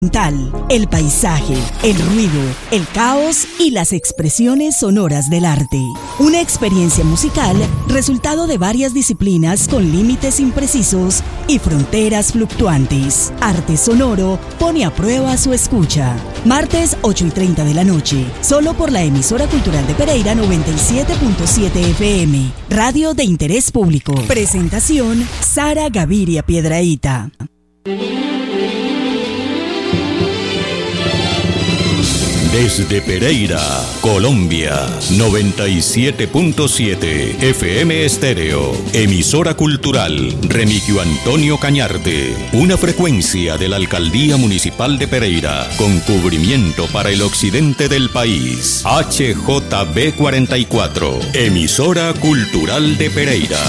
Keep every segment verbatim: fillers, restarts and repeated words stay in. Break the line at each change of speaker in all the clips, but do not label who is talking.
El paisaje, el ruido, el caos y las expresiones sonoras del arte. Una experiencia musical resultado de varias disciplinas con límites imprecisos y fronteras fluctuantes. Arte Sonoro pone a prueba su escucha. Martes ocho y treinta de la noche, solo por la emisora cultural de Pereira noventa y siete punto siete F M, radio de interés público. Presentación, Sara Gaviria Piedrahita.
Desde Pereira, Colombia, noventa y siete punto siete F M Estéreo, emisora cultural Remigio Antonio Cañarte, una frecuencia de la Alcaldía Municipal de Pereira, con cubrimiento para el occidente del país. H J B cuarenta y cuatro, emisora cultural de Pereira.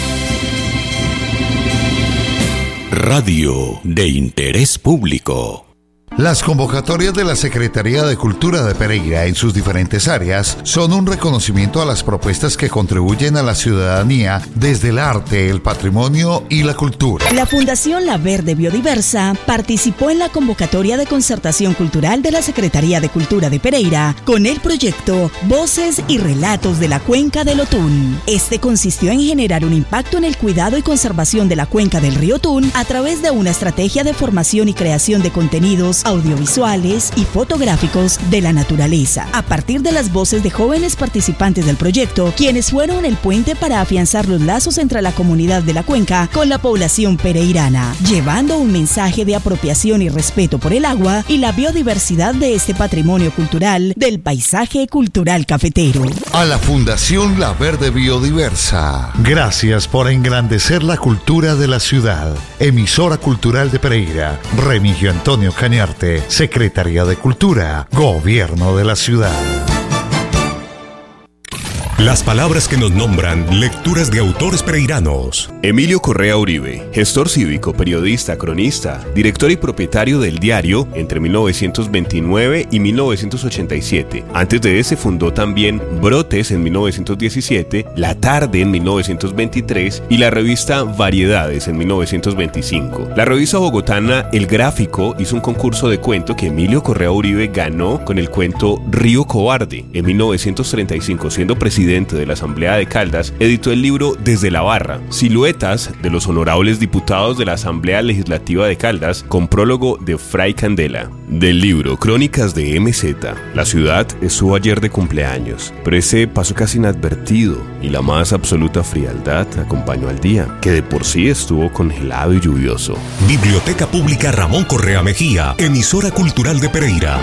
Radio de interés público.
Las convocatorias de la Secretaría de Cultura de Pereira en sus diferentes áreas son un reconocimiento a las propuestas que contribuyen a la ciudadanía desde el arte, el patrimonio y la cultura.
La Fundación La Verde Biodiversa participó en la convocatoria de concertación cultural de la Secretaría de Cultura de Pereira con el proyecto Voces y Relatos de la Cuenca del Otún. Este consistió en generar un impacto en el cuidado y conservación de la cuenca del río Otún a través de una estrategia de formación y creación de contenidos audiovisuales y fotográficos de la naturaleza, a partir de las voces de jóvenes participantes del proyecto, quienes fueron el puente para afianzar los lazos entre la comunidad de la cuenca con la población pereirana, llevando un mensaje de apropiación y respeto por el agua y la biodiversidad de este patrimonio cultural del paisaje cultural cafetero.
A la Fundación La Verde Biodiversa, gracias por engrandecer la cultura de la ciudad. Emisora Cultural de Pereira, Remigio Antonio Cañarte, Secretaría de Cultura, Gobierno de la Ciudad.
Las palabras que nos nombran, lecturas de autores pereiranos.
Emilio Correa Uribe, gestor cívico, periodista, cronista, director y propietario del diario entre mil novecientos veintinueve y mil novecientos ochenta y siete. Antes de ese fundó también Brotes en mil novecientos diecisiete, La Tarde en mil novecientos veintitrés y la revista Variedades en mil novecientos veinticinco. La revista bogotana El Gráfico hizo un concurso de cuento que Emilio Correa Uribe ganó con el cuento Río Cobarde. En mil novecientos treinta y cinco, siendo presidente de la Asamblea de Caldas, editó el libro Desde la Barra, siluetas de los honorables diputados de la Asamblea Legislativa de Caldas, con prólogo de Fray Candela. Del libro Crónicas de M Z, la ciudad estuvo ayer de cumpleaños, pero ese pasó casi inadvertido y la más absoluta frialdad acompañó al día, que de por sí estuvo congelado y lluvioso.
Biblioteca Pública Ramón Correa Mejía, emisora cultural de Pereira.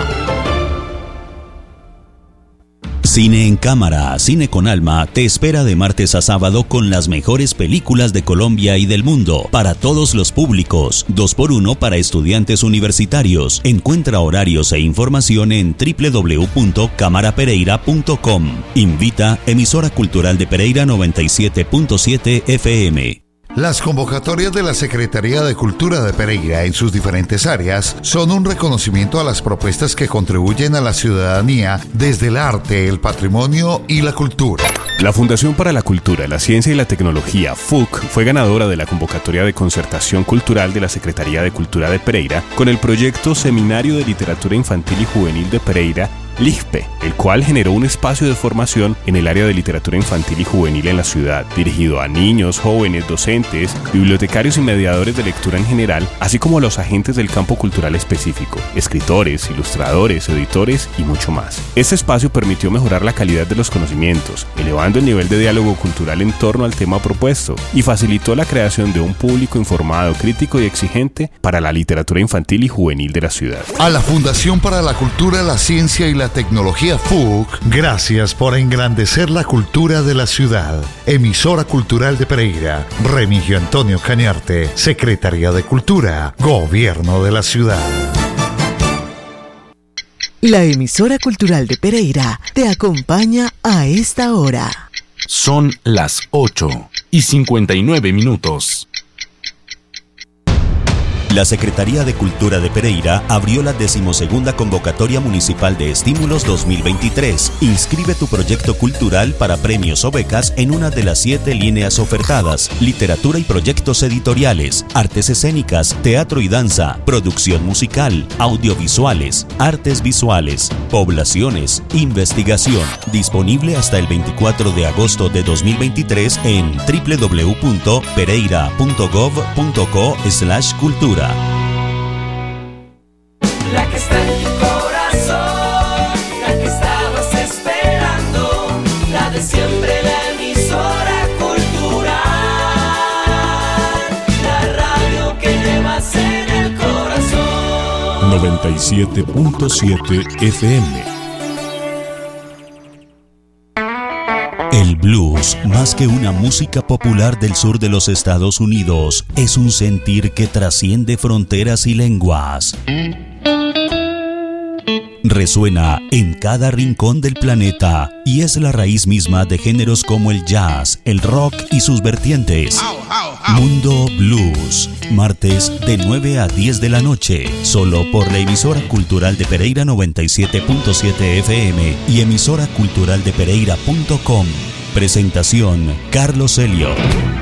Cine en Cámara, Cine con Alma, te espera de martes a sábado con las mejores películas de Colombia y del mundo, para todos los públicos, dos por uno para estudiantes universitarios. Encuentra horarios e información en doble u doble u doble u punto cámara pereira punto com. Invita Emisora Cultural de Pereira noventa y siete punto siete F M.
Las convocatorias de la Secretaría de Cultura de Pereira en sus diferentes áreas son un reconocimiento a las propuestas que contribuyen a la ciudadanía desde el arte, el patrimonio y la cultura.
La Fundación para la Cultura, la Ciencia y la Tecnología, F U C, fue ganadora de la convocatoria de concertación cultural de la Secretaría de Cultura de Pereira con el proyecto Seminario de Literatura Infantil y Juvenil de Pereira, LIGPE, el cual generó un espacio de formación en el área de literatura infantil y juvenil en la ciudad, dirigido a niños, jóvenes, docentes, bibliotecarios y mediadores de lectura en general, así como a los agentes del campo cultural específico, escritores, ilustradores, editores y mucho más. Este espacio permitió mejorar la calidad de los conocimientos, elevando el nivel de diálogo cultural en torno al tema propuesto, y facilitó la creación de un público informado, crítico y exigente para la literatura infantil y juvenil de la ciudad.
A la Fundación para la Cultura, la Ciencia y la Tecnología F U C, gracias por engrandecer la cultura de la ciudad. Emisora Cultural de Pereira, Remigio Antonio Cañarte, Secretaría de Cultura, Gobierno de la Ciudad.
La emisora cultural de Pereira te acompaña a esta hora.
Son las ocho y cincuenta y nueve minutos.
La Secretaría de Cultura de Pereira abrió la decimosegunda convocatoria municipal de estímulos dos mil veintitrés. Inscribe tu proyecto cultural para premios o becas en una de las siete líneas ofertadas: literatura y proyectos editoriales, artes escénicas, teatro y danza, producción musical, audiovisuales, artes visuales, poblaciones, investigación. Disponible hasta el veinticuatro de agosto de dos mil veintitrés en w w w punto pereira punto gov punto co slash cultura.
La que está en tu corazón, la que estabas esperando, la de siempre, la emisora cultural, la radio que llevas en el corazón.
noventa y siete punto siete F M.
El blues, más que una música popular del sur de los Estados Unidos, es un sentir que trasciende fronteras y lenguas. Resuena en cada rincón del planeta y es la raíz misma de géneros como el jazz, el rock y sus vertientes. Mundo Blues, martes de nueve a diez de la noche, solo por la emisora cultural de Pereira noventa y siete punto siete F M y emisora cultural de pereira punto com. Presentación: Carlos Elliot.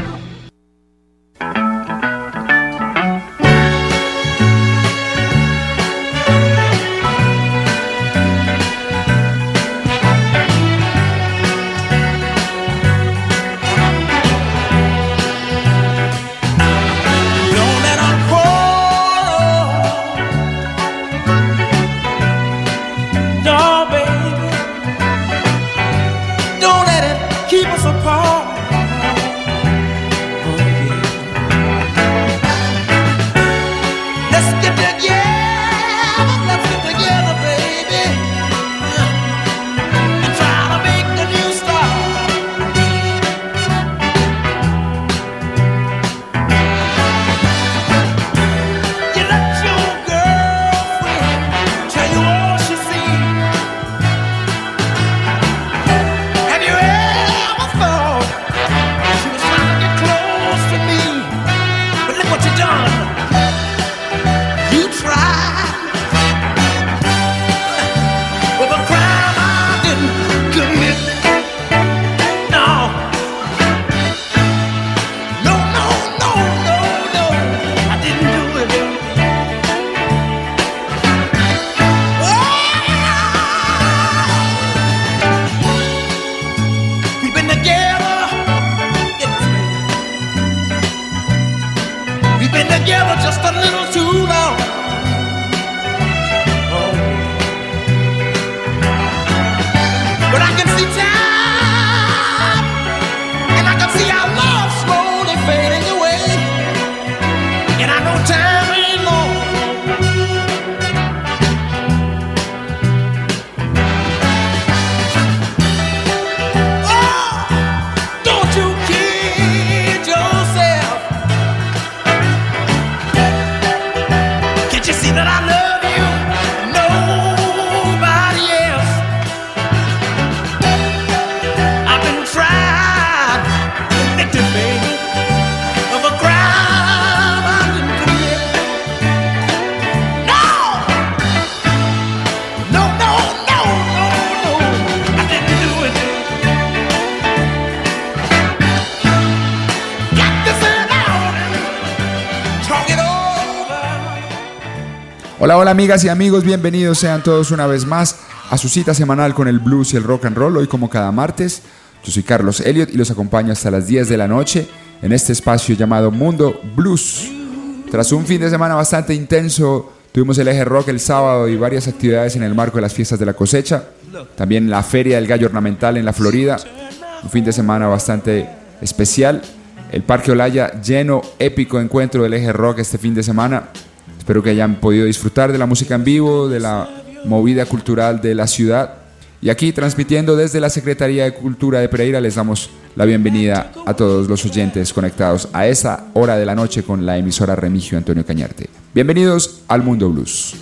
Hola, hola amigas y amigos, bienvenidos sean todos una vez más a su cita semanal con el blues y el rock and roll. Hoy como cada martes, yo soy Carlos Elliot y los acompaño hasta las diez de la noche en este espacio llamado Mundo Blues. Tras un fin de semana bastante intenso, tuvimos el Eje Rock el sábado y varias actividades en el marco de las fiestas de la cosecha. También la Feria del Gallo Ornamental en la Florida, un fin de semana bastante especial. El Parque Olaya lleno, épico encuentro del Eje Rock este fin de semana. Espero que hayan podido disfrutar de la música en vivo, de la movida cultural de la ciudad. Y aquí, transmitiendo desde la Secretaría de Cultura de Pereira, les damos la bienvenida a todos los oyentes conectados a esa hora de la noche con la emisora Remigio Antonio Cañarte. Bienvenidos al Mundo Blues.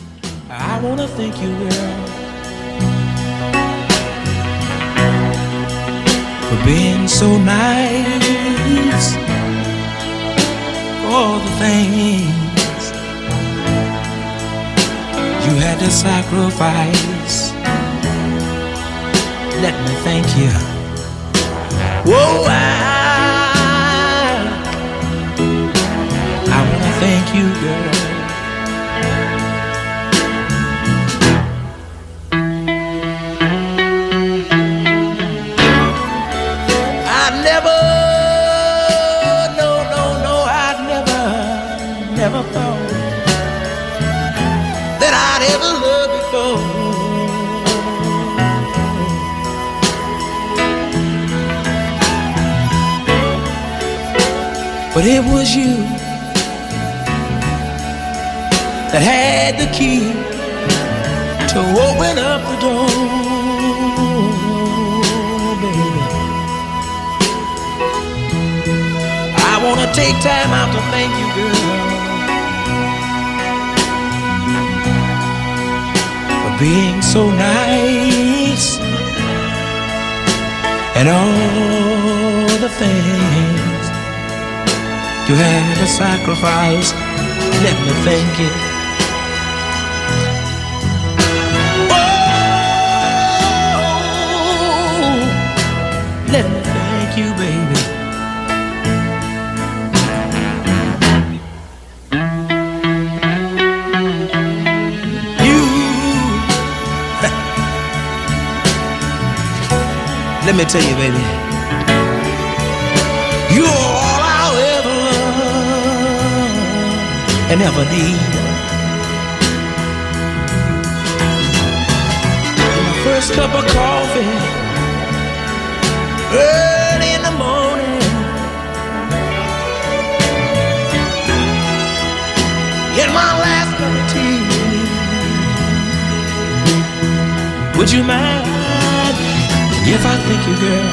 I wanna thank you, girl, for being so nice, for all the things
You had to sacrifice. Let me thank you. Whoa, I, I wanna thank you, girl. I never, no, no, no, I never, never thought that I'd ever love before. But it was you that had the key to open up the door, baby. I wanna take time out to thank you, girl, for being so nice and all the things you had to sacrifice. Let me thank you. Oh, let me thank you, baby. You, let me tell you, baby, you're all I'll ever and never need. My first cup of coffee early in the morning, and my last cup of tea. Would you mind if I thank you, girl,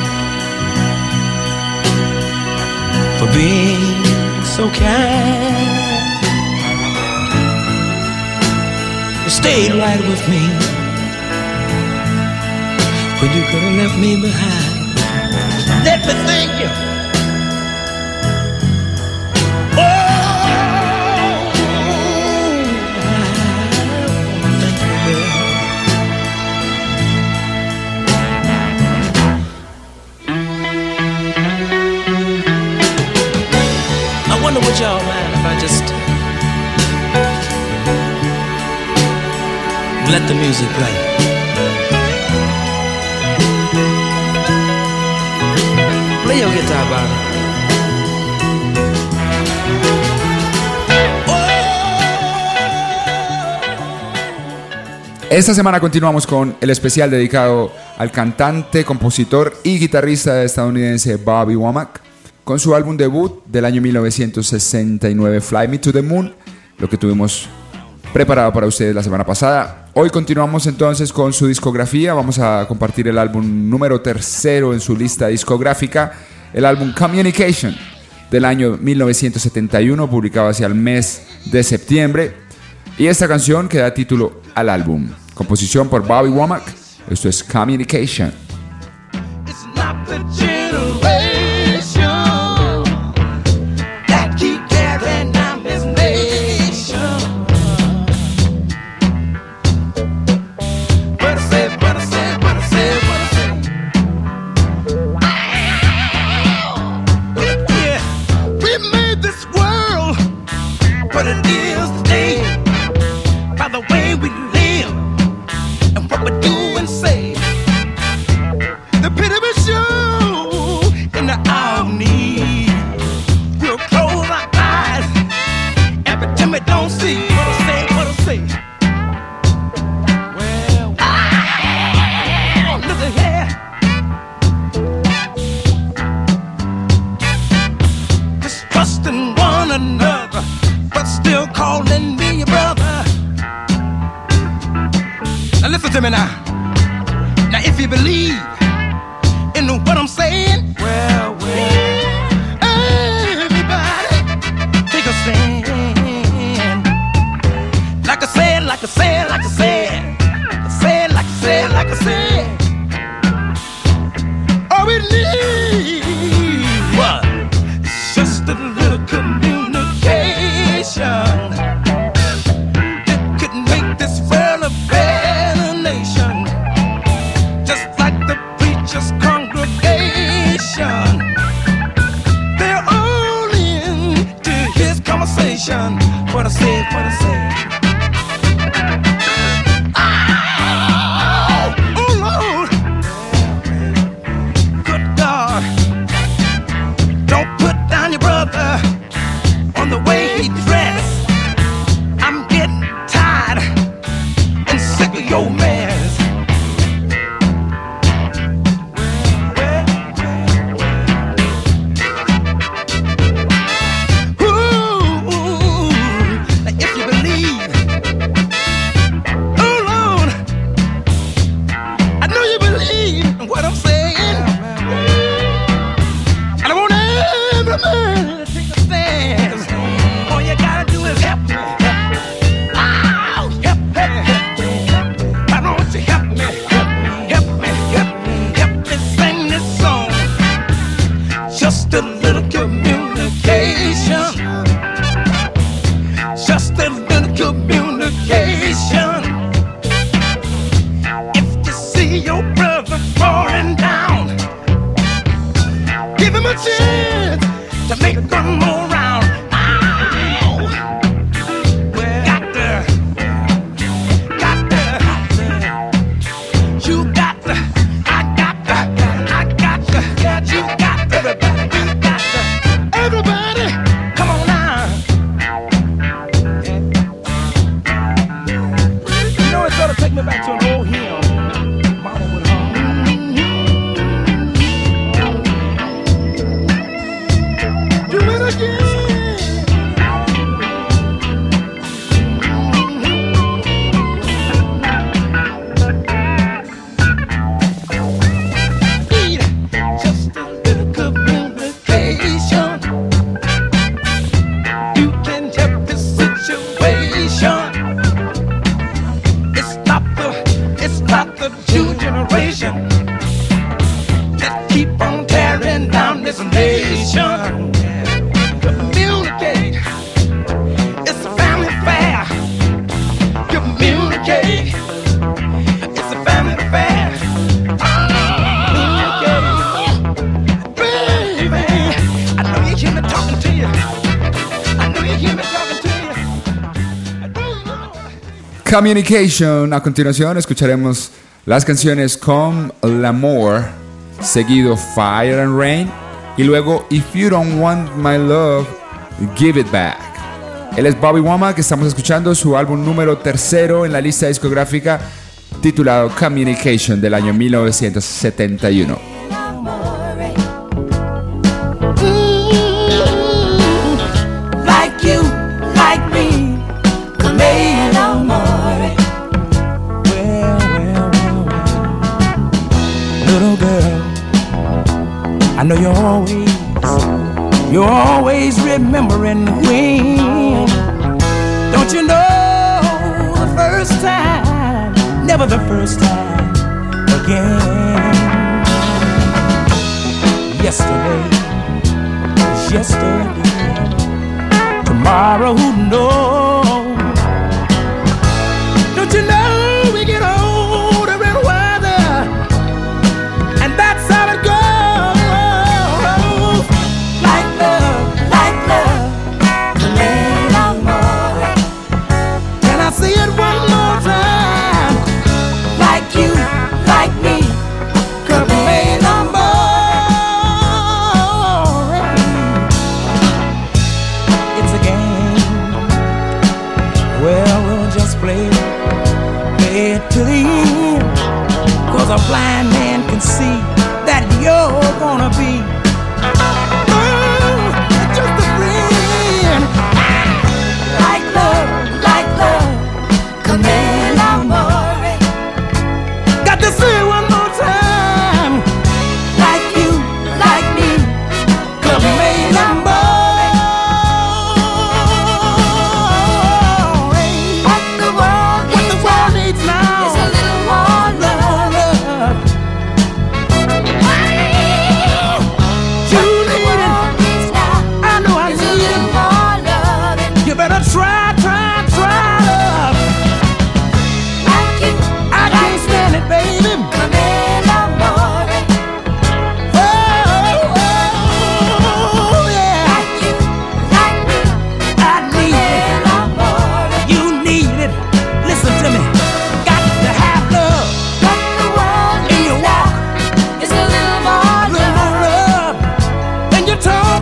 for being so kind? You stayed right with me when you could have left me behind. Let me thank you. Oh, thank you, girl. I wonder would y'all mind if I just let the music play. Play your guitar, Bobby.
Esta semana continuamos con el especial dedicado al cantante, compositor y guitarrista estadounidense Bobby Womack, con su álbum debut del año mil novecientos sesenta y nueve, Fly Me to the Moon, lo que tuvimos preparado para ustedes la semana pasada. Hoy continuamos entonces con su discografía. Vamos a compartir el álbum número tercero en su lista discográfica, el álbum Communication del año mil novecientos setenta y uno, publicado hacia el mes de septiembre. Y esta canción que da título al álbum, composición por Bobby Womack. Esto es Communication.
It's not the generation that keep carrying on this nation. What I say, what I say, what I say, what I say. Yeah, we made this world what it is today by the way we live and what we do and say. The pity we show in the hour of need. We'll close our eyes and pretend we don't see. What I say, what I say. Well, ah, look at here. Distrusting one another, but still calling me your brother. Now listen to me now. Now if you believe in what I'm saying, well, well, everybody take a stand. Like I said, like I said, like I said, I said, like I said, like I said. All we need, what? It's just a little communication that could make this
Communication. A continuación escucharemos las canciones Comme l'Amour, seguido Fire and Rain y luego If You Don't Want My Love, Give It Back. Él es Bobby Womack, que estamos escuchando su álbum número tercero en la lista discográfica titulado Communication del año mil novecientos setenta y uno.
I know you're always, you're always remembering when. Don't you know the first time, never the first time again. Yesterday is yesterday. Tomorrow, who knows? Don't you know we get older and wiser, and that's how it goes. To the end, 'cause a blind man can see that you're gonna be oh, just a friend. Like love, like love, come l'amore. Got to say it one more time. Like you, like me, come l'amore. What the world needs, what the world needs now. Try, try, try love. Like you, I can't stand it, baby. Come l'amore. Oh, oh, oh, yeah. Like you, like me, I need l'amore. It. You need it. Listen to me. Got to have love. What the world in your walk is a little more, little more love. When you talk.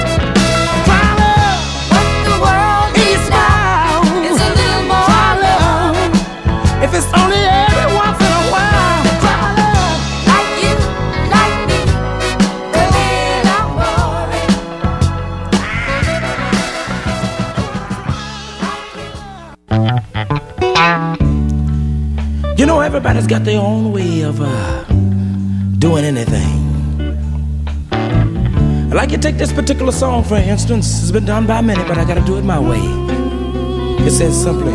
If it's only every once in a while, try love. Like you, like me, l'amore. You know, everybody's got their own way of uh, doing anything. Like you take this particular song, for instance, it's been done by many, but I gotta do it my way. It says simply,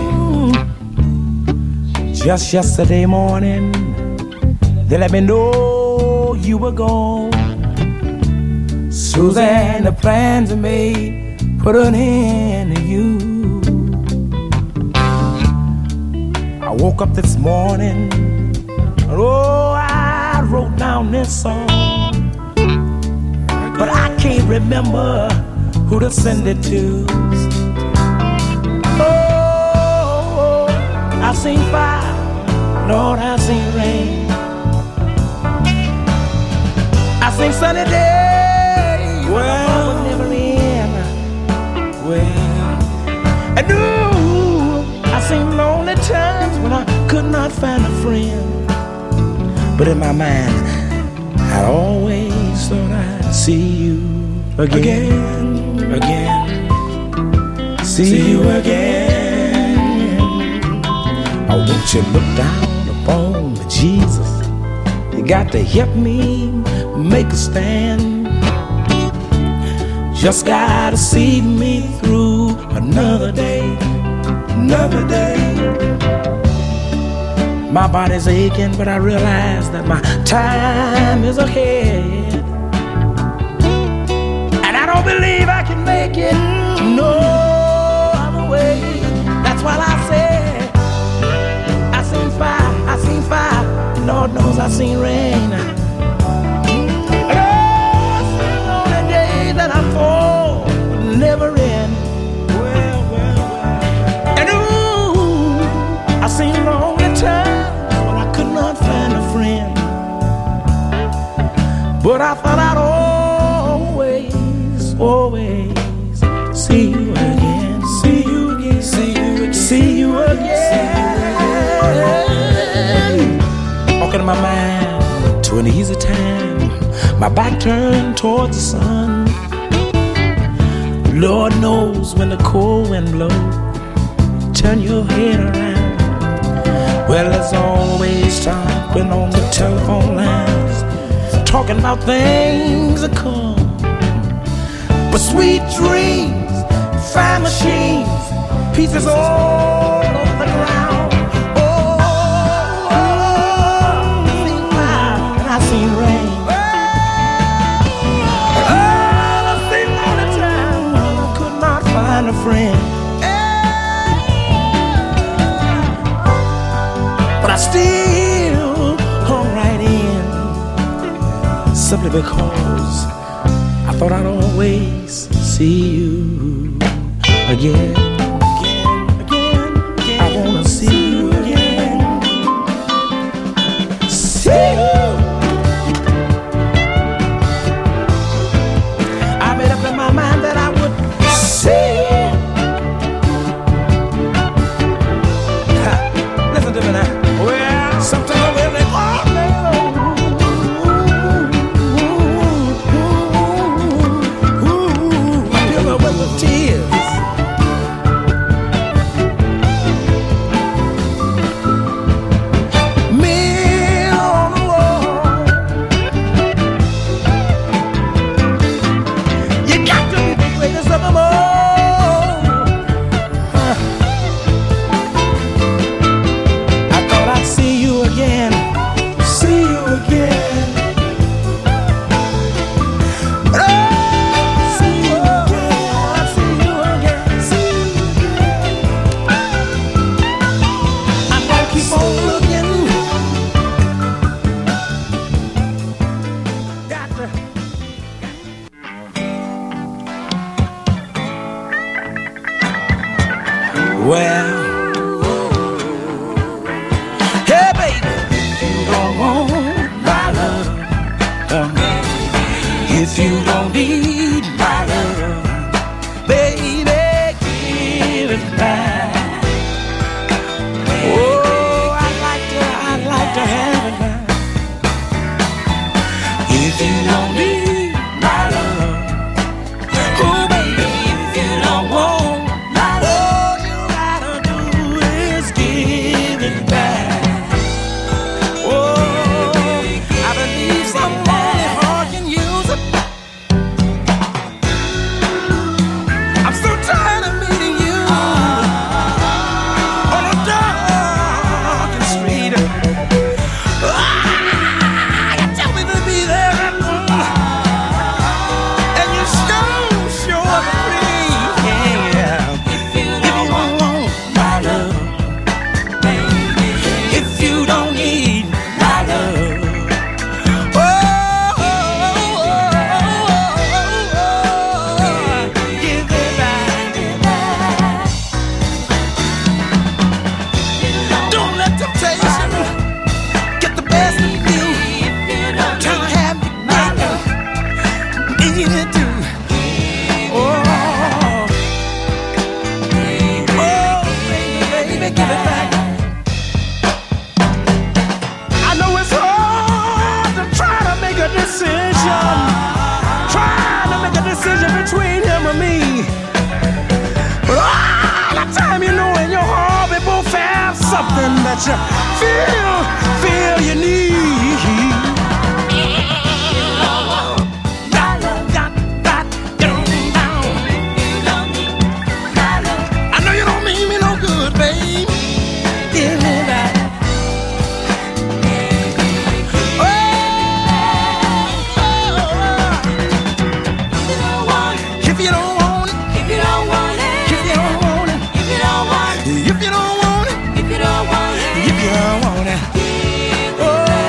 just yesterday morning, they let me know you were gone. Suzanne, the plans I made put an end to you. I woke up this morning, and oh, I wrote down this song, but I can't remember who to send it to. Oh, I've seen fire, Lord, I've seen rain, I've seen sunny days, well, never end. Well, and ooh, I've seen lonely times when I could not find a friend. But in my mind, I'd always thought I'd see you again, again, again. See, see you again. Oh, won't you look down upon me, Jesus? You got to help me make a stand. Just gotta see me through another day, another day. My body's aching, but I realize that my time is ahead, and I don't believe I can make it no other way. That's why I say I seen fire, I seen fire, Lord knows I seen rain. And oh, on the day that I fall will never end. Well, well, well. And ooh, I seen lonely times when I could not find a friend, but I thought I'd always, always see you again, see you again, see you again, see you again. Walking in my mind to an easy time, my back turned towards the sun. Lord knows when the cold wind blows, turn your head around. Well, there's always talking on the telephone lines, talking about things that come. But sweet dreams, fine machines, pieces all over the ground. Oh, oh, oh, I seen clouds and I seen rain. Oh, I seen lonely times when I could not find a friend. But I still hung right in, simply because I thought I'd always see you again, again, again, again. I wanna see you again, see you. I made up in my mind that I would see you. Ha, listen to me now. Well, sometimes when they call me, ooh, I fill up with tears. Men on the wall, you got to be the greatest of them all. Huh. I thought I'd see you again, see you again. Oh, see you again, see you again, see you again. I'm gonna keep on looking. Got to. Well, hey baby, you don't want my love, um, if you don't need my love, baby, give it back. Oh, I'd like to, I'd like to have it back. If you don't need my love, oh baby, if you don't want my love, all you gotta do is give it back. Oh, I believe somebody hard can use it. I'm so tired of meeting you on a dark street. Ah, you tell me to be there at one, and you sure, sure free. Yeah. If you don't want my love, if you don't need my love, oh, oh, oh, oh, oh, give it back. Don't let temptation get the best of you. Try to have my love, need it to. Oh, oh, baby, baby, give it back. I know it's hard to try to make a decision, try to make a decision between him and me. But all the time you know in your heart we both have something that you feel, feel you need. I know you don't mean me no good, babe. Give me that. Oh, oh, oh. If you don't want it, if you don't want it, if you don't want it, if you don't want it, if you don't want it, if you don't want it, if you don't want it, oh.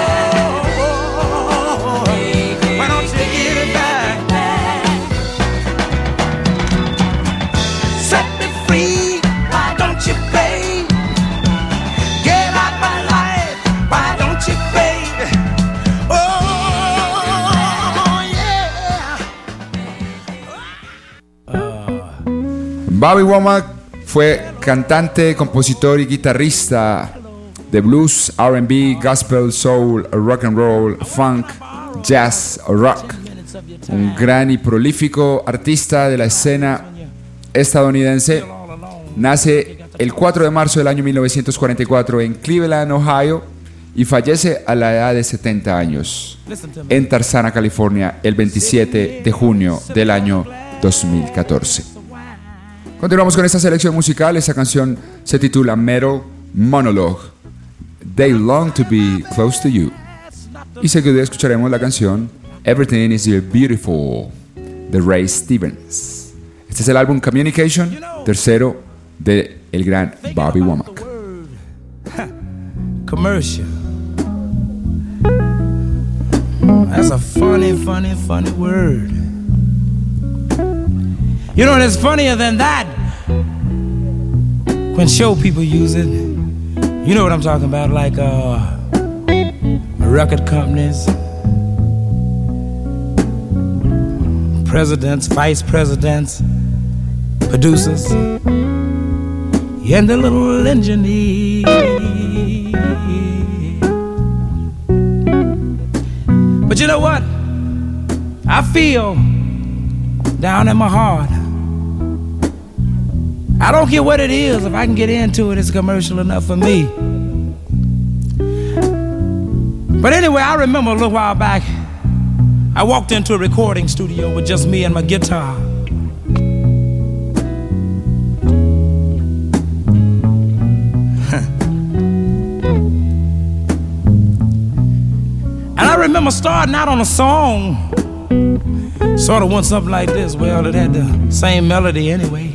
Bobby Womack fue cantante, compositor y guitarrista de blues, R and B, gospel, soul, rock and roll, funk, jazz, rock. Un gran y prolífico artista de la escena estadounidense. Nace el cuatro de marzo del año mil novecientos cuarenta y cuatro en Cleveland, Ohio, y fallece a la edad de setenta años en Tarzana, California, el veintisiete de junio del año dos mil catorce. Continuamos con esta selección musical. Esta canción se titula Metal Monologue, They Long to Be Close to You. Y seguido escucharemos la canción Everything is Beautiful de Ray Stevens. Este es el álbum Communication, tercero de el gran Bobby Womack.
Commercial. That's a funny, funny, funny word. You know, it's funnier than that when show people use it. You know what I'm talking about, like uh, record companies, presidents, vice presidents, producers, and the little engineer. But you know what? I feel down in my heart, I don't care what it is, if I can get into it, it's commercial enough for me. But anyway, I remember a little while back, I walked into a recording studio with just me and my guitar. And I remember starting out on a song, sort of went something like this. Well, it had the same melody anyway.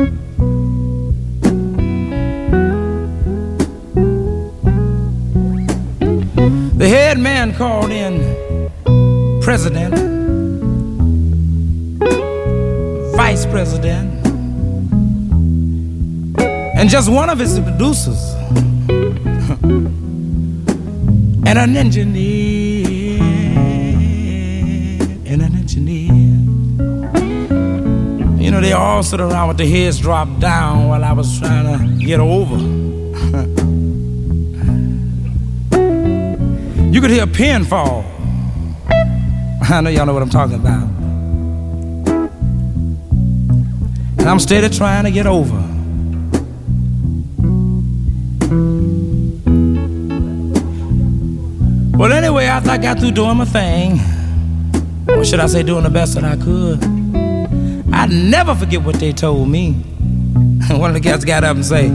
The head man called in president, vice president, and just one of his producers, and an engineer, and an engineer. You know, they all sit around with their heads dropped down while I was trying to get over. You could hear a pin fall. I know y'all know what I'm talking about. And I'm steady trying to get over. Well, anyway, after I got through doing my thing, or should I say doing the best that I could, I'd never forget what they told me. One of the guys got up and say,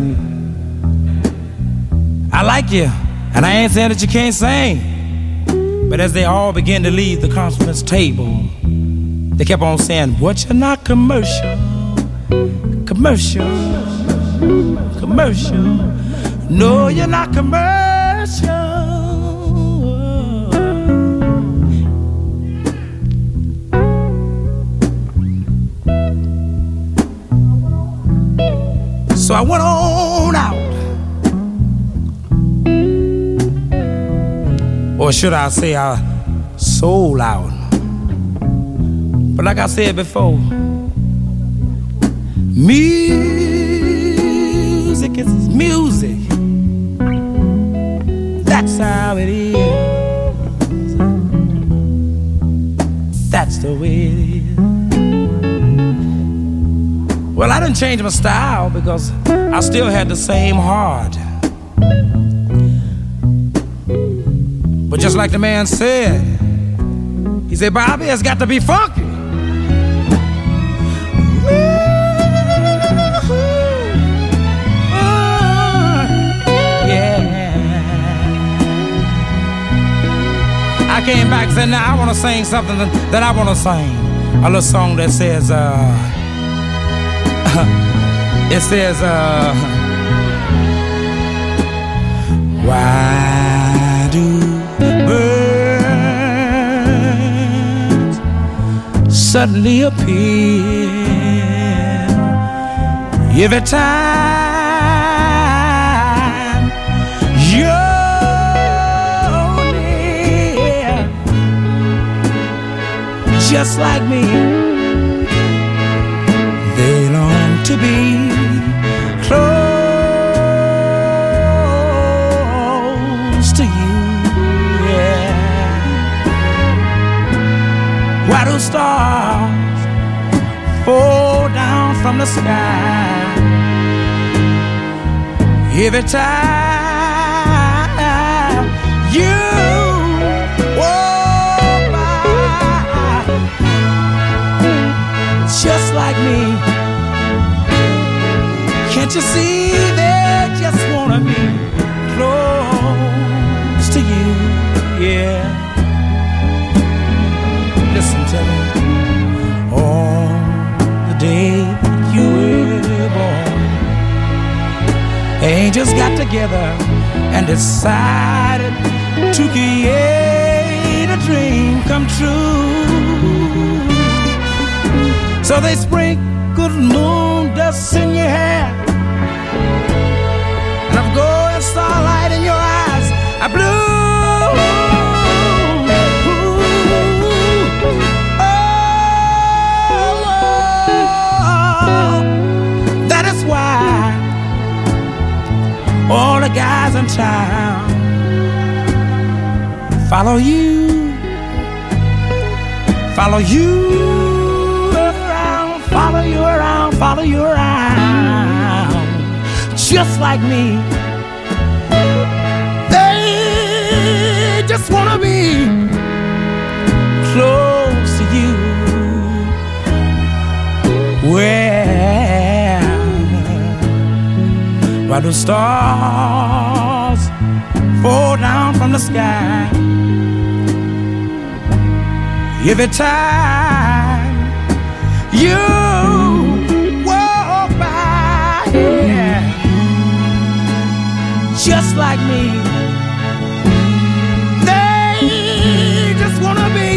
I like you, and I ain't saying that you can't sing. But as they all began to leave the conference table, they kept on saying, what, you're not commercial, commercial, commercial. No, you're not commercial. So I went on out. Or should I say I sold out. But like I said before, music is music. That's how it is. That's the way it is. Well, I didn't change my style because I still had the same heart. But just like the man said, he said, Bobby, it's got to be funky. Yeah. I came back and said, now I want to sing something that I want to sing. A little song that says, uh, it says, uh, why do birds suddenly appear every time you're near, just like me? They long to be close to you, yeah. Why do stars fall down from the sky every time you walk by? Just like me, can't you see they just wanna be close to you, yeah. Listen to me. On the day you were born, angels got together and decided to create a dream come true. So they sprinkled moon dust in your hair, and of gold starlight in your eyes, I blew. All the guys in town follow you, follow you around, follow you around, follow you around, just like me. They just wanna be close to you. Well, why do stars fall down from the sky every time you walk by? Yeah. Just like me, they just wanna be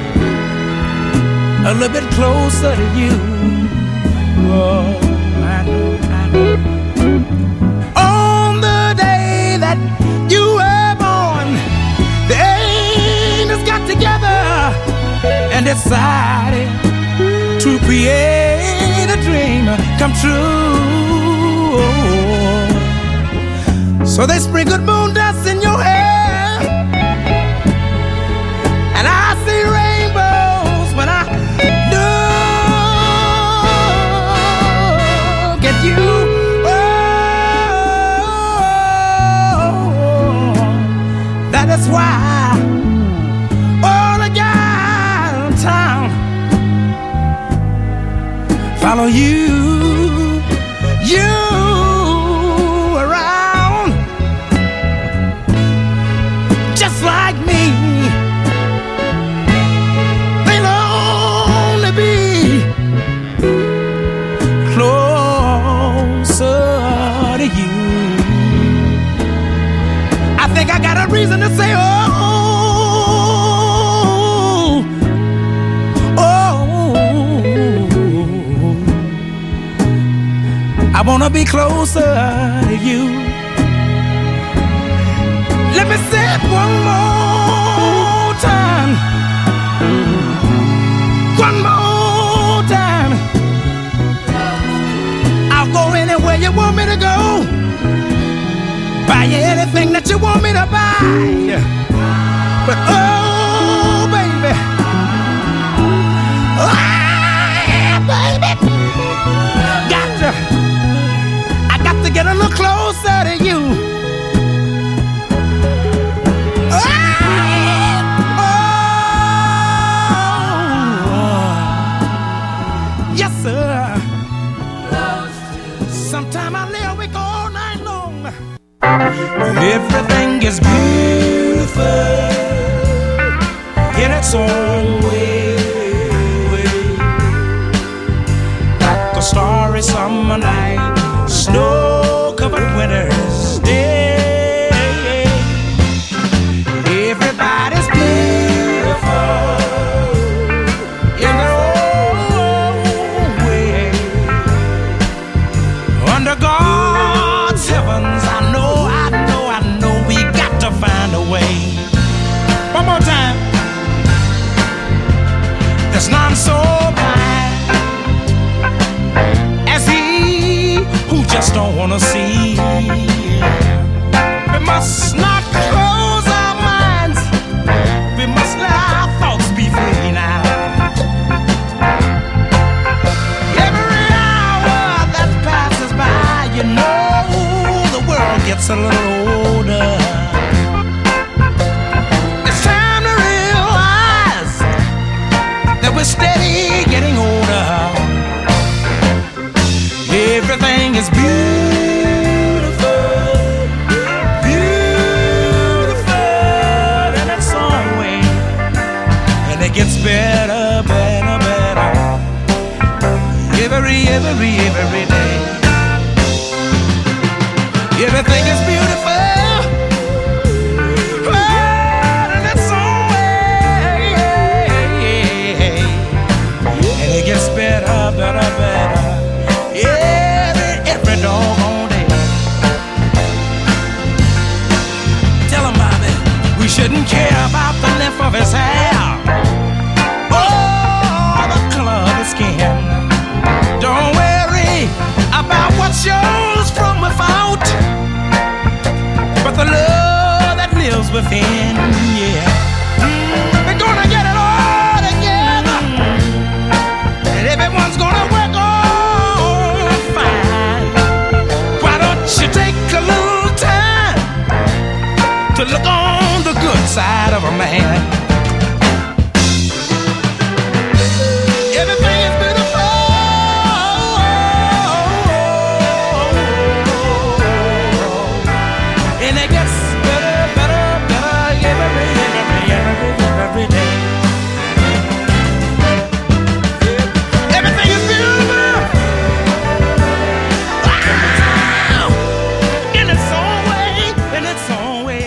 a little bit closer to you. Oh, I know, I know. You were born, the angels got together and decided to create a dream come true. So they sprinkled moon dust in your hair, and I see rainbows when I look at you. That's why all the guys in town follow you, you around, just like me. They long to be closer to you. I think I got a reason to say, oh, oh, I wanna be closer to you. Let me say it one more time, one more time. I'll go anywhere you want me to go, buy you anything that you want me to buy. But oh, baby, oh, baby, got to, I got to get a little closer to you. Oh, oh, yes, sir. Sometime I lay awake all night long. Everything is beautiful in its own way, like a starry summer night, snow-covered winter's day. Everybody's beautiful in their own way. Under God's heavens, I know, I know, I know we got to find a way. One more time. didn't care about the length of his hair or the color of his skin. Don't worry about what shows from without, but the love that lives within, yeah. Mm, we're gonna get it all together, and everyone's gonna work on fine. Why don't you take a little time to look on the good side of a man? Everything is beautiful, and it gets better, better, better every, every, every, every day. Everything is beautiful, wow, in its own way, in its own way.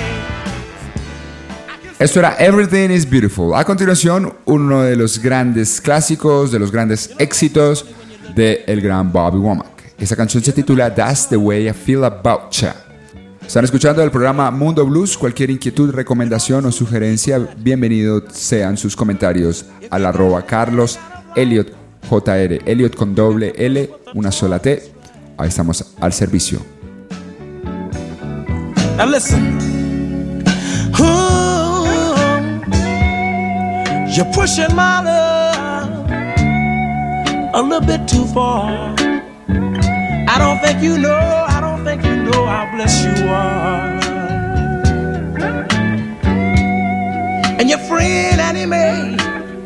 Esto era Everything is Beautiful. A continuación, uno de los grandes clásicos, de los grandes éxitos de el gran Bobby Womack. Esta canción se titula That's the Way I Feel About Ya. Están escuchando el programa Mundo Blues. Cualquier inquietud, recomendación o sugerencia, bienvenidos sean sus comentarios al arroba Carlos Elliot J R, Elliot con doble L, una sola T. Ahí estamos al servicio.
Now listen, ooh, you're pushing my love a little bit too far. I don't think you know, I don't think you know how blessed you are. And your friend Annie Mae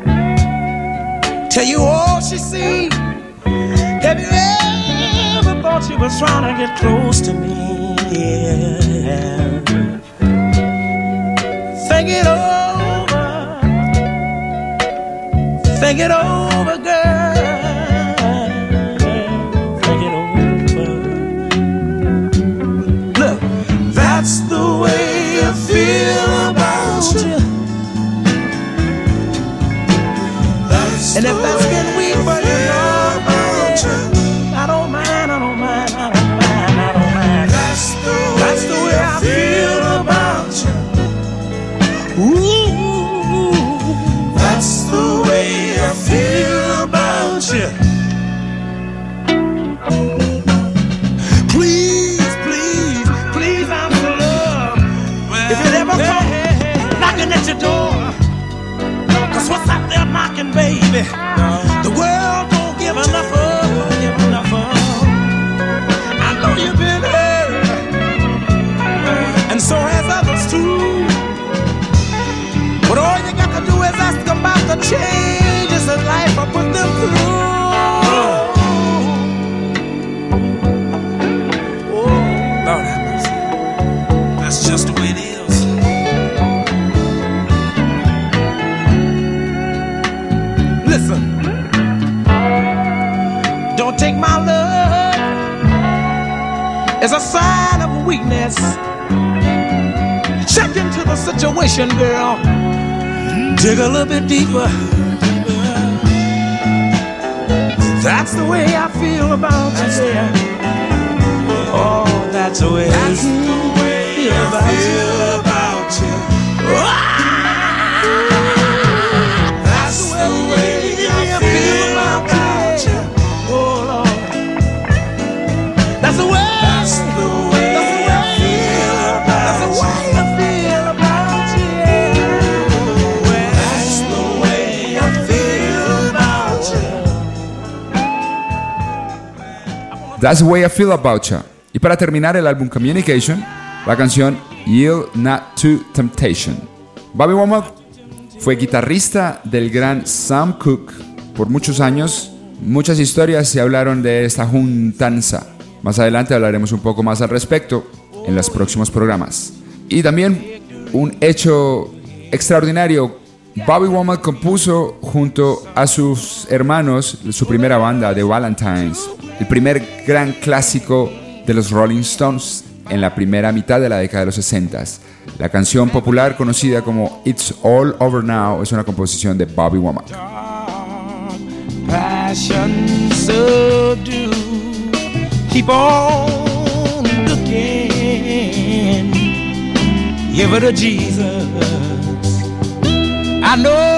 tell you all she see. Have you ever thought she was trying to get close to me? Yeah. Think it over, think it over, girl. Think it over. Look, that's the way I feel about you. And if that's getting weak for you, I don't mind, I don't mind, I don't mind, I don't mind. That's the way, that's the way I feel about you. Ooh, that's the way I feel about you. Please, please, please answer love. If it ever comes knocking at your door, 'cause what's out there knocking, baby? The world don't give enough of, don't give enough of. I know you've been hurt, and so has others too. But all you got to do is ask them about the changes in life I put them through. Oh, Lord have mercy. That's just the way it is. Listen, don't take my love as a sign of weakness. Check into the situation, girl. Dig a little bit deeper. That's the way I feel about you. Yeah. Oh, that's the way, that's the way I feel, I feel about you. Oh.
That's the Way I Feel About Ya. Y para terminar el álbum Communication, la canción Yield Not to Temptation. Bobby Womack fue guitarrista del gran Sam Cooke por muchos años. Muchas historias se hablaron de esta juntanza. Más adelante hablaremos un poco más al respecto en los próximos programas. Y también un hecho extraordinario. Bobby Womack compuso junto a sus hermanos su primera banda, The Valentines, el primer gran clásico de los Rolling Stones en la primera mitad de la década de los sesenta. La canción popular conocida como It's All Over Now es una composición de Bobby Womack.
Passion subdue, keep on looking. give it to Jesus. I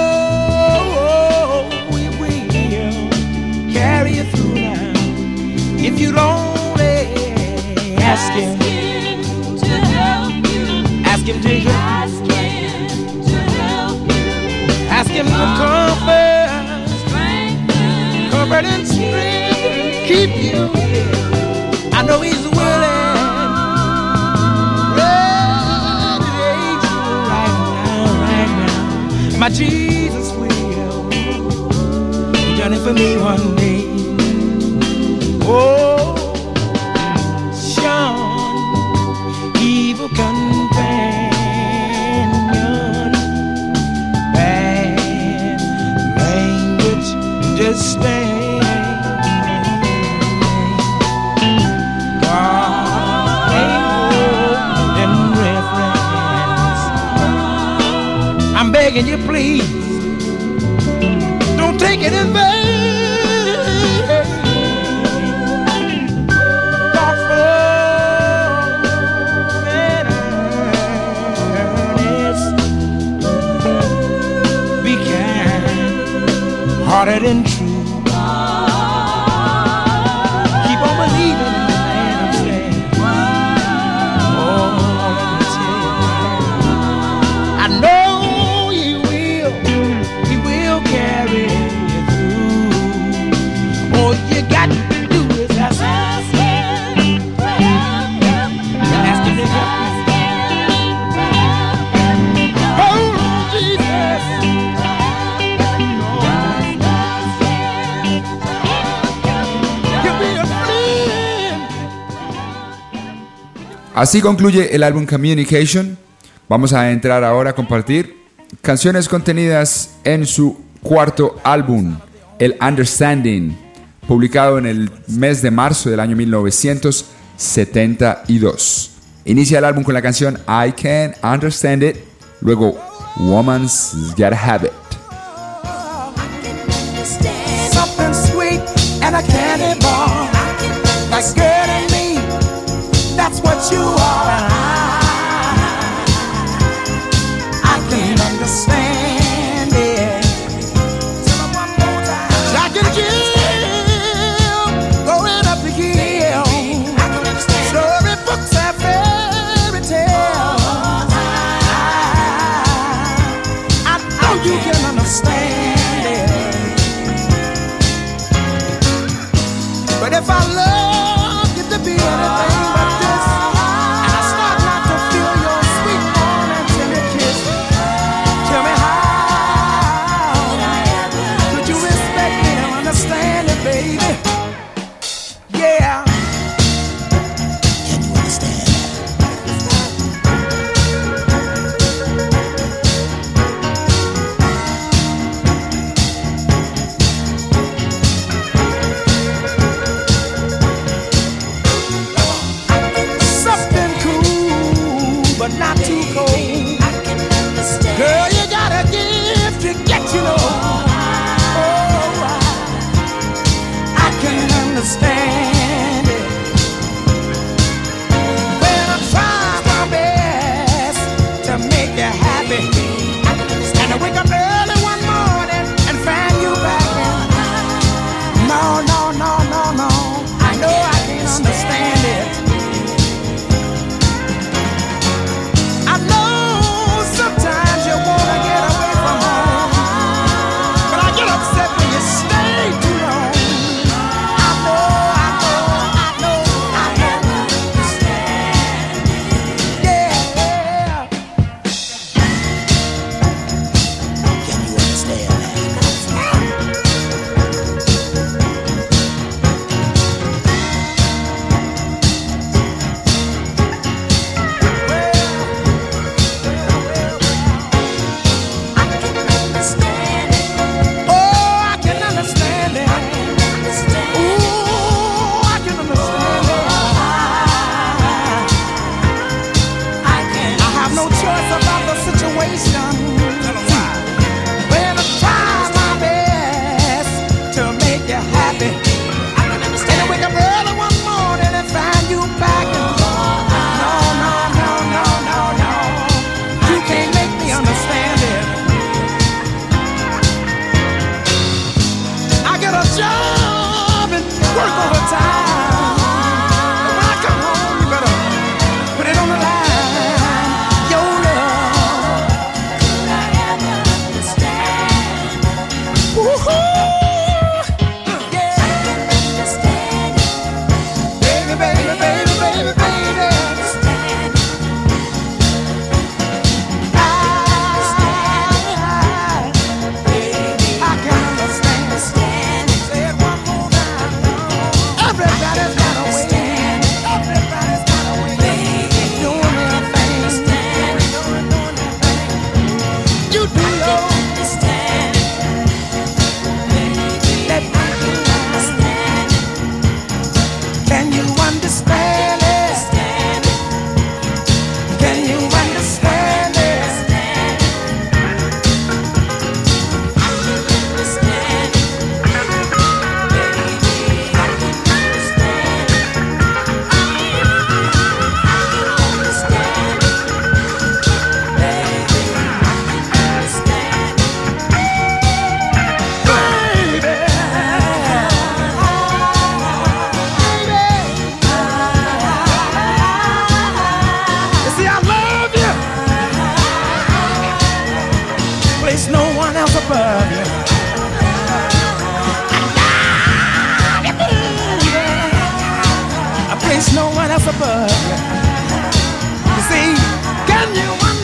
know He will carry you through now. If you only ask Him to help you, ask Him to help you, ask Him to comfort, comfort and strength, keep you. I know He's willing. My Jesus will. He done it for me one day. Oh, Sean, evil companion, bad language, disdain. God ain't in reference. I'm begging you, please, don't take it in vain. Be kind, hearted and true. Keep on believing in the man I'm saying. Oh, I know.
Así concluye el álbum Communication. Vamos a entrar ahora a compartir canciones contenidas en su cuarto álbum, el Understanding, publicado en el mes de marzo del año mil novecientos setenta y dos. Inicia el álbum con la canción I Can't Understand It, luego Woman's Gotta Have It.
Something sweet and a candy bar, like girl and me, that's what you are. I can't understand it. I can give going up the hill. Story books and fairy tales. I know you can understand it. But if I love you to be anything but this, and I start not to feel your sweet warm and tender kiss, tell me how could you respect me and understand it, baby? Yeah. Can you understand? Something cool, but not too cold. Girl, you got a gift to get you know. Oh, I can understand it. When I try my best to make you happy, and I wake up early one morning and find you back in. No, no, no, no, no. I know I can't understand it. I know sometimes you wanna get away from home, but I get upset when you stay too long. I know, I know, I know, I can understand. Yeah, yeah. Can you understand that? Oh, I can understand it. Ooh, I can understand it. I have no choice about the situation. When I try my best to make you happy, and I wake up early one morning and find you back. No, no, no, no, no, no.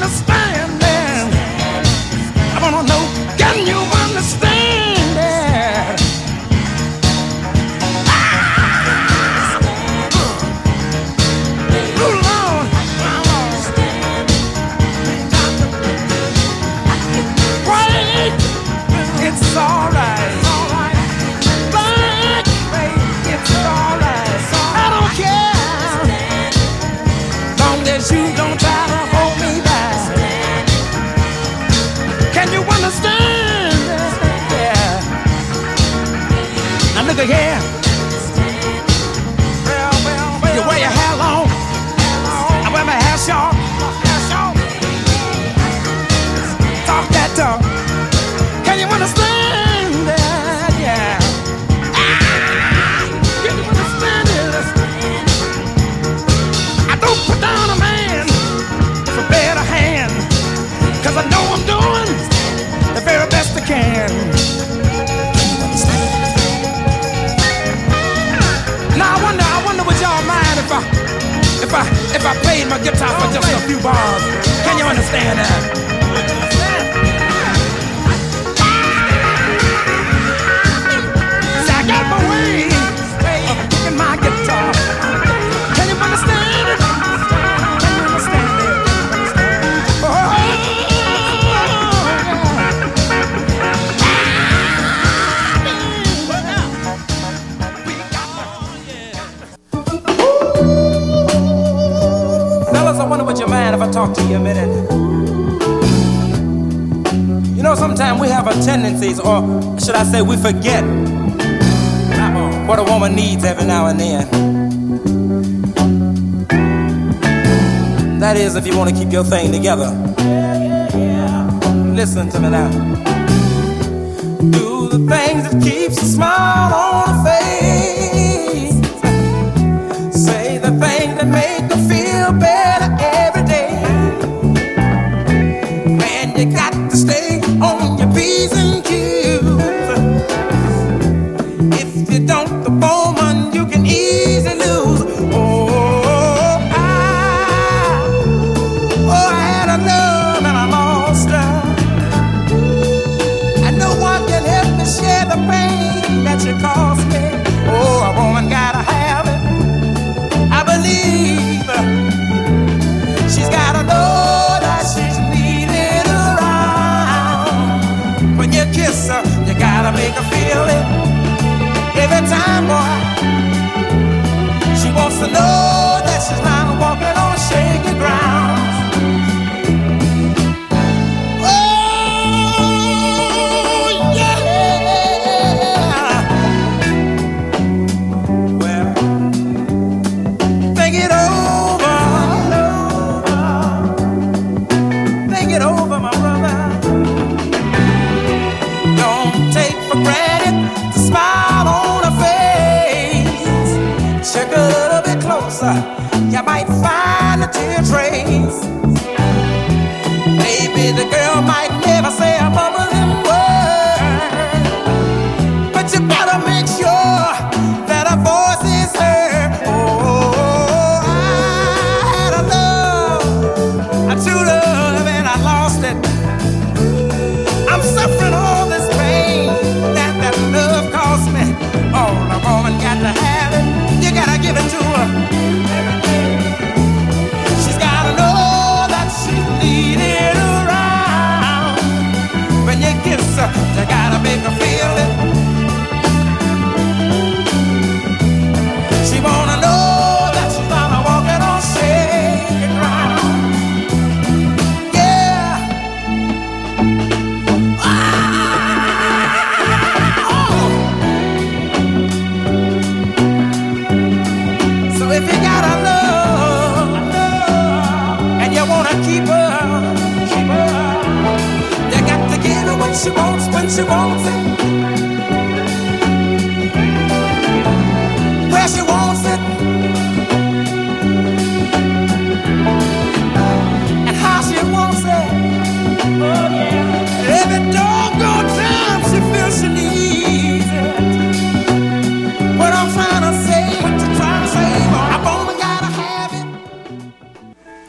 understand that? I wanna know, can you understand that? Ah! Ooh, Lord. Wait, it's alright. Wait, wait, it's alright. I don't care, long as you don't try to hold me back. Can you understand? Yeah. Now look again. Well, well, well, you wear your hair long, I wear my hair short. Talk that talk. Can you understand that? Yeah. Ah, can you understand it? I don't put down a man for better hand, 'cause I know I'm doing the very best I can. Now I wonder, I wonder would y'all mind if I, if I, if I played my guitar for just a few bars? Can you understand that? My guitar. Can you understand it? Can you understand it? Oh, fellas, I wonder would you mind if I talk to you a minute? You know, sometimes we have a tendencies, or should I say we forget what a woman needs every now and then. That is, if you want to keep your thing together. Listen to me now. Do the things that keeps a smile on her face. Say the things that make her feel better every day. Man, you got to stay on your P's and Q's. If you don't, the woman you can easily lose. Oh, I, oh, I had a love and I lost her. And no one can help me share the pain that you caused me. Oh, a woman gotta have it, I believe. She's gotta know that she's needed around. When you kiss her, you gotta make her feel it. Every time, boy, she wants to know that she's not walking on shaky ground. Oh, yeah. Well, think it over. Think it over, my brother. Don't take for granted the smile on her face. Check a little bit closer, you might find a tear trace. Maybe the girl might never say a mumbling word, but you gotta make sure that her voice is heard. Oh, I had a love, a true love, and I lost it. I'm suffering all this pain that that love cost me. Oh, the woman got to have it. You gotta give it to her. She's gotta know that she's needed around.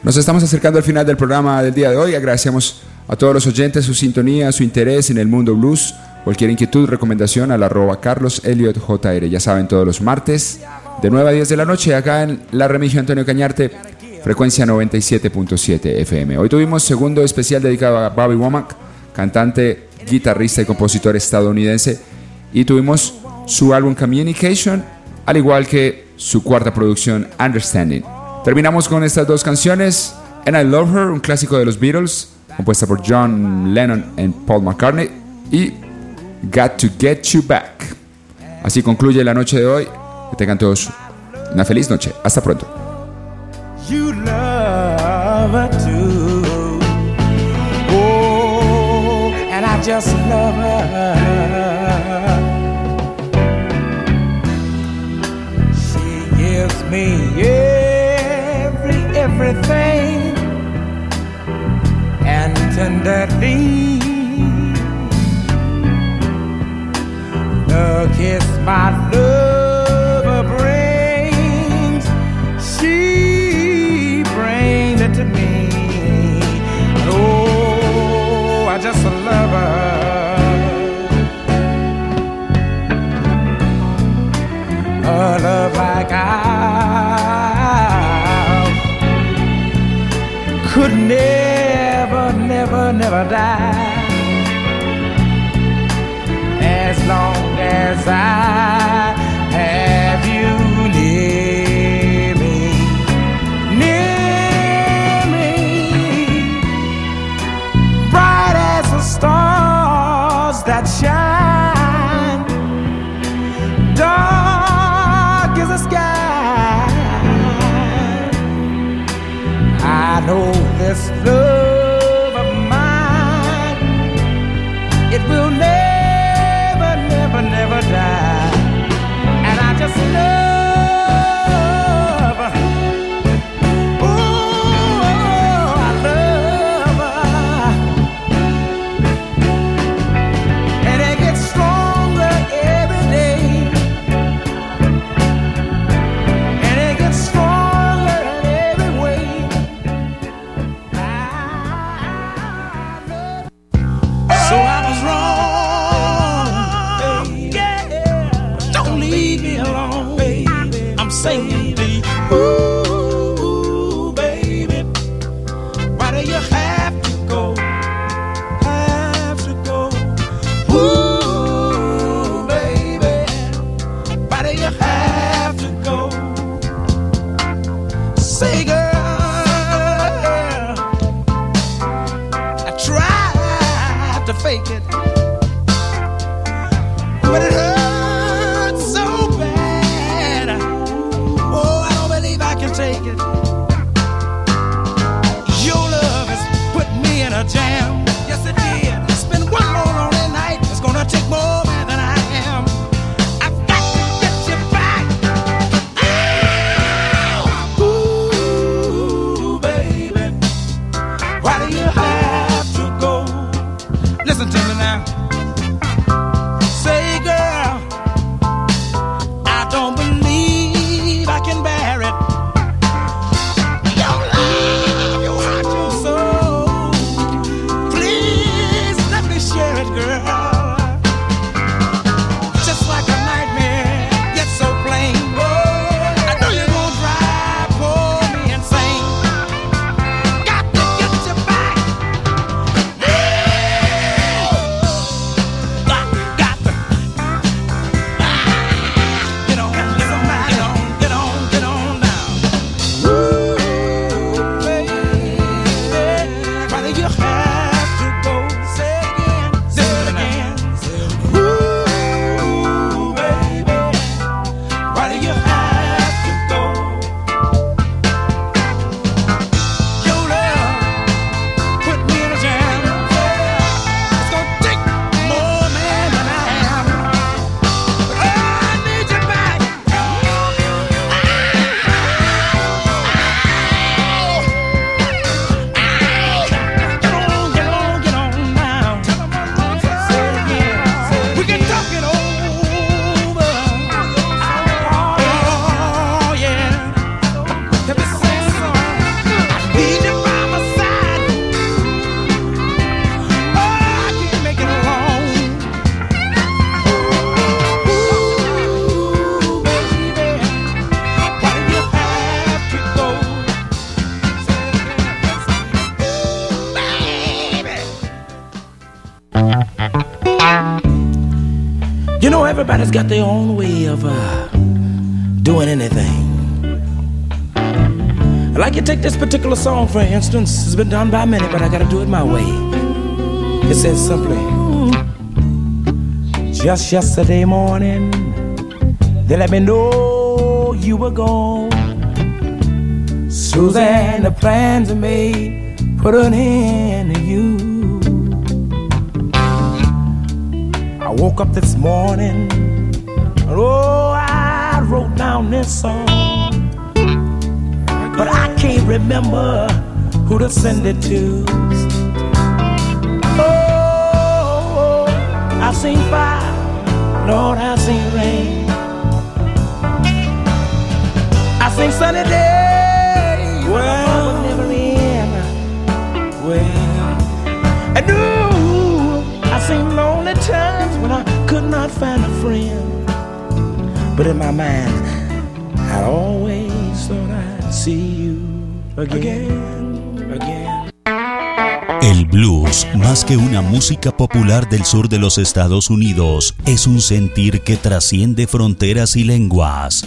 Nos estamos acercando al final del programa del día de hoy. Agradecemos a todos los oyentes su sintonía, su interés en el mundo blues. Cualquier inquietud, recomendación al arroba Carlos Elliot J R. Ya saben, todos los martes de nueve a diez de la noche acá en la Remigio Antonio Cañarte, frecuencia noventa y siete punto siete F M. Hoy tuvimos segundo especial dedicado a Bobby Womack, cantante, guitarrista y compositor estadounidense, y tuvimos su álbum Communication, al igual que su cuarta producción Understanding. Terminamos con estas dos canciones, And I Love Her, un clásico de los Beatles, compuesta por John Lennon y Paul McCartney, y Got to Get You Back. Así concluye la noche de hoy. Que tengan todos una feliz noche. Hasta pronto.
You love her too. Oh, and I just love her. She gives me every, everything, and tenderly the kiss my lover brings, she brings it to me. And oh, I just love her. A love like ours could never, never, never die. As long as I have you near me, near me, bright as the stars that shine, dark as the sky. I know this love of mine, it will never, never, never die. And I just love her. Oh, I love her. And it gets stronger every day. And it gets stronger in every way. I love her. So I was wrong. Saying to you, ooh, baby, why do you have to go, have to go? Ooh, baby, why do you have to go? Say, girl, I tried to fake it, but it hurt. Take it. Your love has put me in a jam. Yes, it did. Spend one more lonely night. It's gonna take more man than I am. I've got to get you back. Ooh, baby, why do you have to go? Listen to me now. Say, girl, I don't believe I can bear it. everybody's got their own way of uh, doing anything. Like you take this particular song, for instance, it's been done by many, but I gotta do it my way. It says simply, just yesterday morning, they let me know you were gone. Suzanne, the plans I made put an end to you. I woke up this morning, and oh, I wrote down this song, but I can't remember who to send it to. Oh, I've seen fire, Lord, I've seen rain, I've seen sunny days, well, but never end. Well, and ooh, I've seen lonely times when I could not find a friend, but in my mind, I'd always thought I'd see you again, again.
El blues, más que una música popular del sur de los Estados Unidos, es un sentir que trasciende fronteras y lenguas.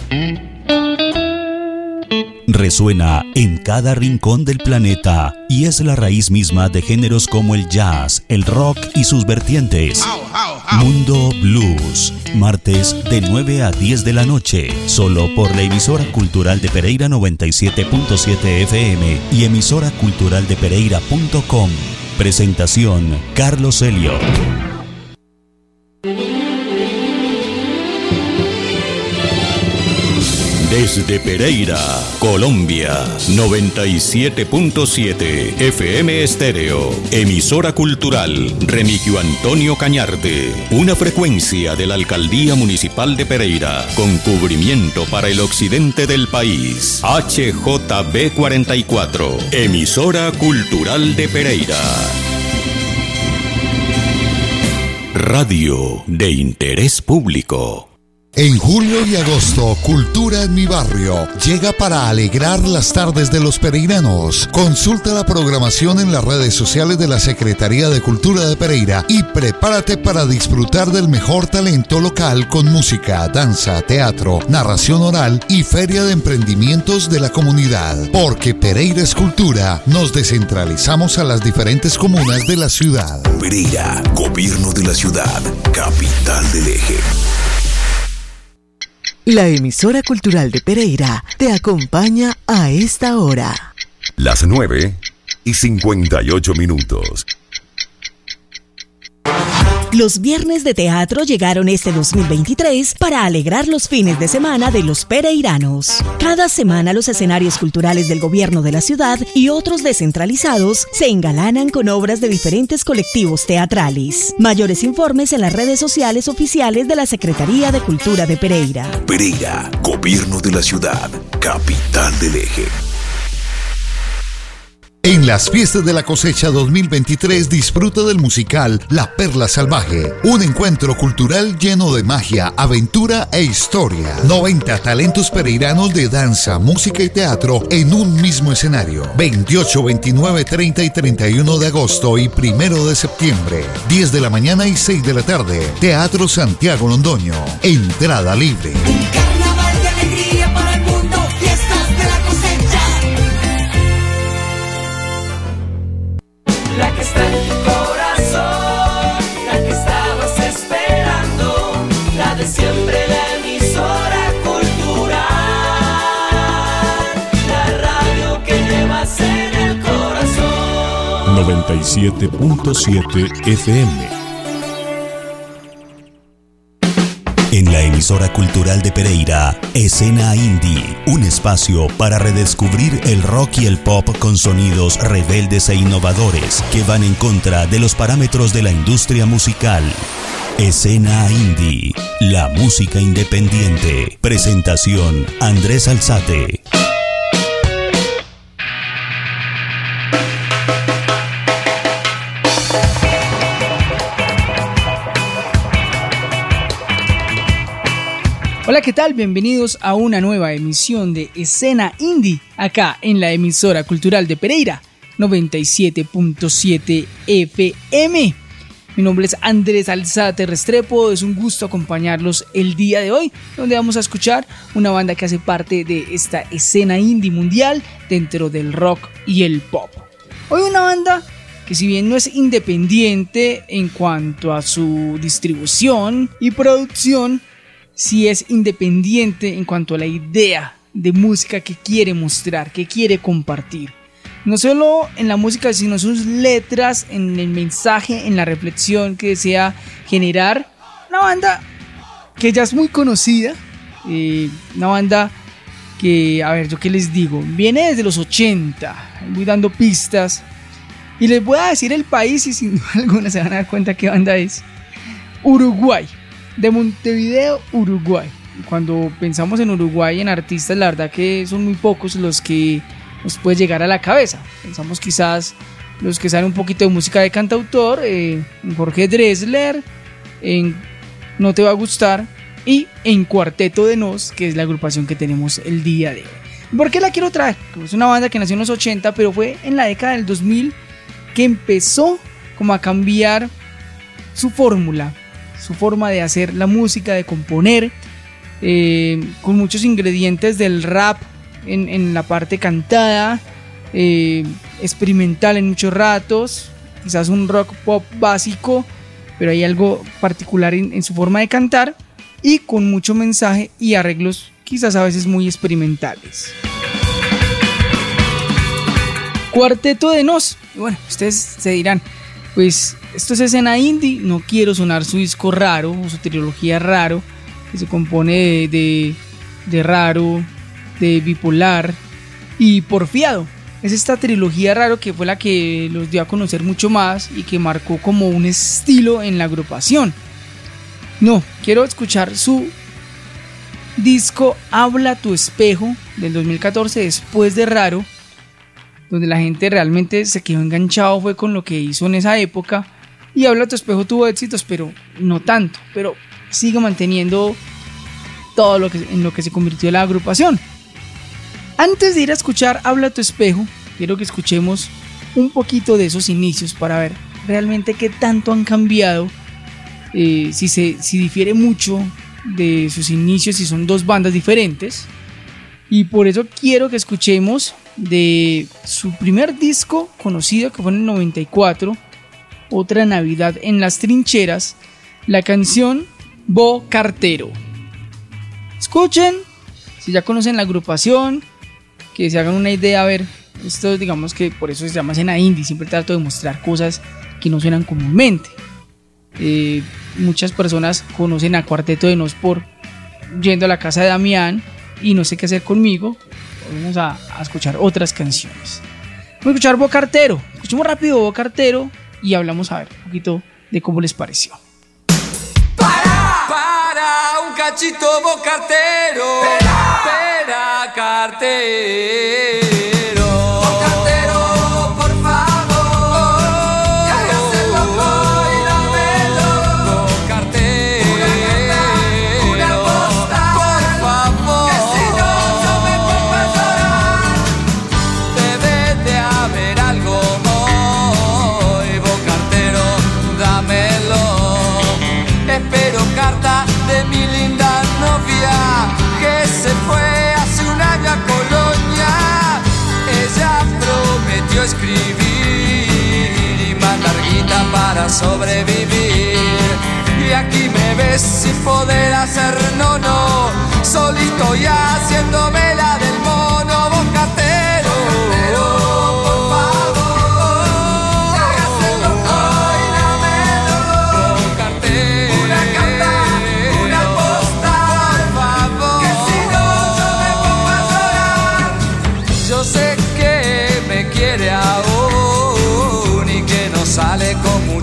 Resuena en cada rincón del planeta y es la raíz misma de géneros como el jazz, el rock y sus vertientes. Mundo Blues, martes de nueve a diez de la noche, solo por la emisora cultural de Pereira noventa y siete punto siete F M y emisora cultural de pereira punto com. Presentación, Carlos Elliot.
Desde Pereira, Colombia, noventa y siete punto siete F M Estéreo, emisora cultural Remigio Antonio Cañarte, una frecuencia de la Alcaldía Municipal de Pereira, con cubrimiento para el occidente del país, H J B cuarenta y cuatro, emisora cultural de Pereira. Radio de interés público.
En julio y agosto, Cultura en mi barrio llega para alegrar las tardes de los pereiranos. Consulta la programación en las redes sociales de la Secretaría de Cultura de Pereira y prepárate para disfrutar del mejor talento local con música, danza, teatro, narración oral y feria de emprendimientos de la comunidad. Porque Pereira es cultura, nos descentralizamos a las diferentes comunas de la ciudad.
Pereira, gobierno de la ciudad, capital del eje.
La emisora cultural de Pereira te acompaña a esta hora.
Las nueve y cincuenta y ocho minutos.
Los viernes de teatro llegaron este dos mil veintitrés para alegrar los fines de semana de los pereiranos. Cada semana los escenarios culturales del gobierno de la ciudad y otros descentralizados se engalanan con obras de diferentes colectivos teatrales. Mayores informes en las redes sociales oficiales de la Secretaría de Cultura de Pereira.
Pereira, gobierno de la ciudad, capital del eje.
En las fiestas de la cosecha dos mil veintitrés disfruta del musical La Perla Salvaje, un encuentro cultural lleno de magia, aventura e historia. noventa talentos pereiranos de danza, música y teatro en un mismo escenario. veintiocho, veintinueve, treinta y treinta y uno de agosto y primero de septiembre. diez de la mañana y seis de la tarde. Teatro Santiago Londoño. Entrada libre.
Carnaval de alegría para el mundo, fiestas de la cosecha. La que está en tu corazón, la que estabas esperando, la de siempre, la emisora cultural, la radio que llevas en el corazón.
noventa y siete punto siete F M.
En la emisora cultural de Pereira, Escena Indie, un espacio para redescubrir el rock y el pop con sonidos rebeldes e innovadores que van en contra de los parámetros de la industria musical. Escena Indie, la música independiente. Presentación, Andrés Alzate.
Hola, ¿qué tal? Bienvenidos a una nueva emisión de Escena Indie, acá en la emisora cultural de Pereira, noventa y siete punto siete F M. Mi nombre es Andrés Alzate Restrepo, es un gusto acompañarlos el día de hoy, donde vamos a escuchar una banda que hace parte de esta escena indie mundial dentro del rock y el pop. Hoy una banda que, si bien no es independiente en cuanto a su distribución y producción, sí es independiente en cuanto a la idea de música que quiere mostrar, que quiere compartir. No solo en la música, sino en sus letras, en el mensaje, en la reflexión que desea generar. Una banda que ya es muy conocida, eh, una banda que, a ver, yo qué les digo, viene desde los ochenta, voy dando pistas, y les voy a decir el país y sin duda alguna se van a dar cuenta qué banda es. Uruguay, de Montevideo, Uruguay. Cuando pensamos en Uruguay, en artistas, la verdad que son muy pocos los que nos puede llegar a la cabeza. Pensamos quizás los que saben un poquito de música de cantautor, eh, en Jorge Drexler, en No Te Va a Gustar y en Cuarteto de Nos, que es la agrupación que tenemos el día de hoy. ¿Por qué la quiero traer? Porque es una banda que nació en los ochenta, pero fue en la década del dos mil que empezó como a cambiar su fórmula, su forma de hacer la música, de componer, eh, con muchos ingredientes del rap, En, en la parte cantada, eh, experimental en muchos ratos, quizás un rock pop básico, pero hay algo particular en, en su forma de cantar y con mucho mensaje y arreglos quizás a veces muy experimentales. Cuarteto de Nos. Y bueno, ustedes se dirán, pues esto es escena indie, no quiero sonar su disco raro o su trilogía raro, que se compone de, de, de raro, de bipolar y porfiado. Es esta trilogía raro que fue la que los dio a conocer mucho más y que marcó como un estilo en la agrupación. No, quiero escuchar su disco Habla tu espejo del dos mil catorce, después de Raro, donde la gente realmente se quedó enganchado fue con lo que hizo en esa época. Y Habla tu espejo tuvo éxitos, pero no tanto, pero sigue manteniendo todo lo que, en lo que se convirtió la agrupación. Antes de ir a escuchar Habla tu espejo, quiero que escuchemos un poquito de esos inicios para ver realmente qué tanto han cambiado, eh, si, se, si difiere mucho de sus inicios, si son dos bandas diferentes. Y por eso quiero que escuchemos de su primer disco conocido, que fue en el noventa y cuatro, Otra Navidad en las Trincheras, la canción Bo Cartero. Escuchen, si ya conocen la agrupación, que se hagan una idea. A ver, esto digamos que por eso se llama escena indie, siempre trato de mostrar cosas que no suenan comúnmente. Eh, muchas personas conocen a Cuarteto de Nos por Yendo a la Casa de Damián y No sé qué hacer conmigo. Vamos a, a escuchar otras canciones. Vamos a escuchar Bo Cartero. Escuchemos rápido Bo Cartero y hablamos a ver un poquito de cómo les pareció.
Para, para un cachito Bo Cartero. Espera, espera cartero. Bo Cartero, por favor, que hagas el loco y dámelo. Bo Cartero, una postal, por favor, que si no yo me pongo a llorar. Debe de haber algo hoy, Bo Cartero, dámelo. Espero carta de mi linda novia, que se fue hace un año a Colonia. Ella prometió escribir y mandar guita para sobrevivir. Y aquí me ves sin poder hacer no, no, solito y haciéndome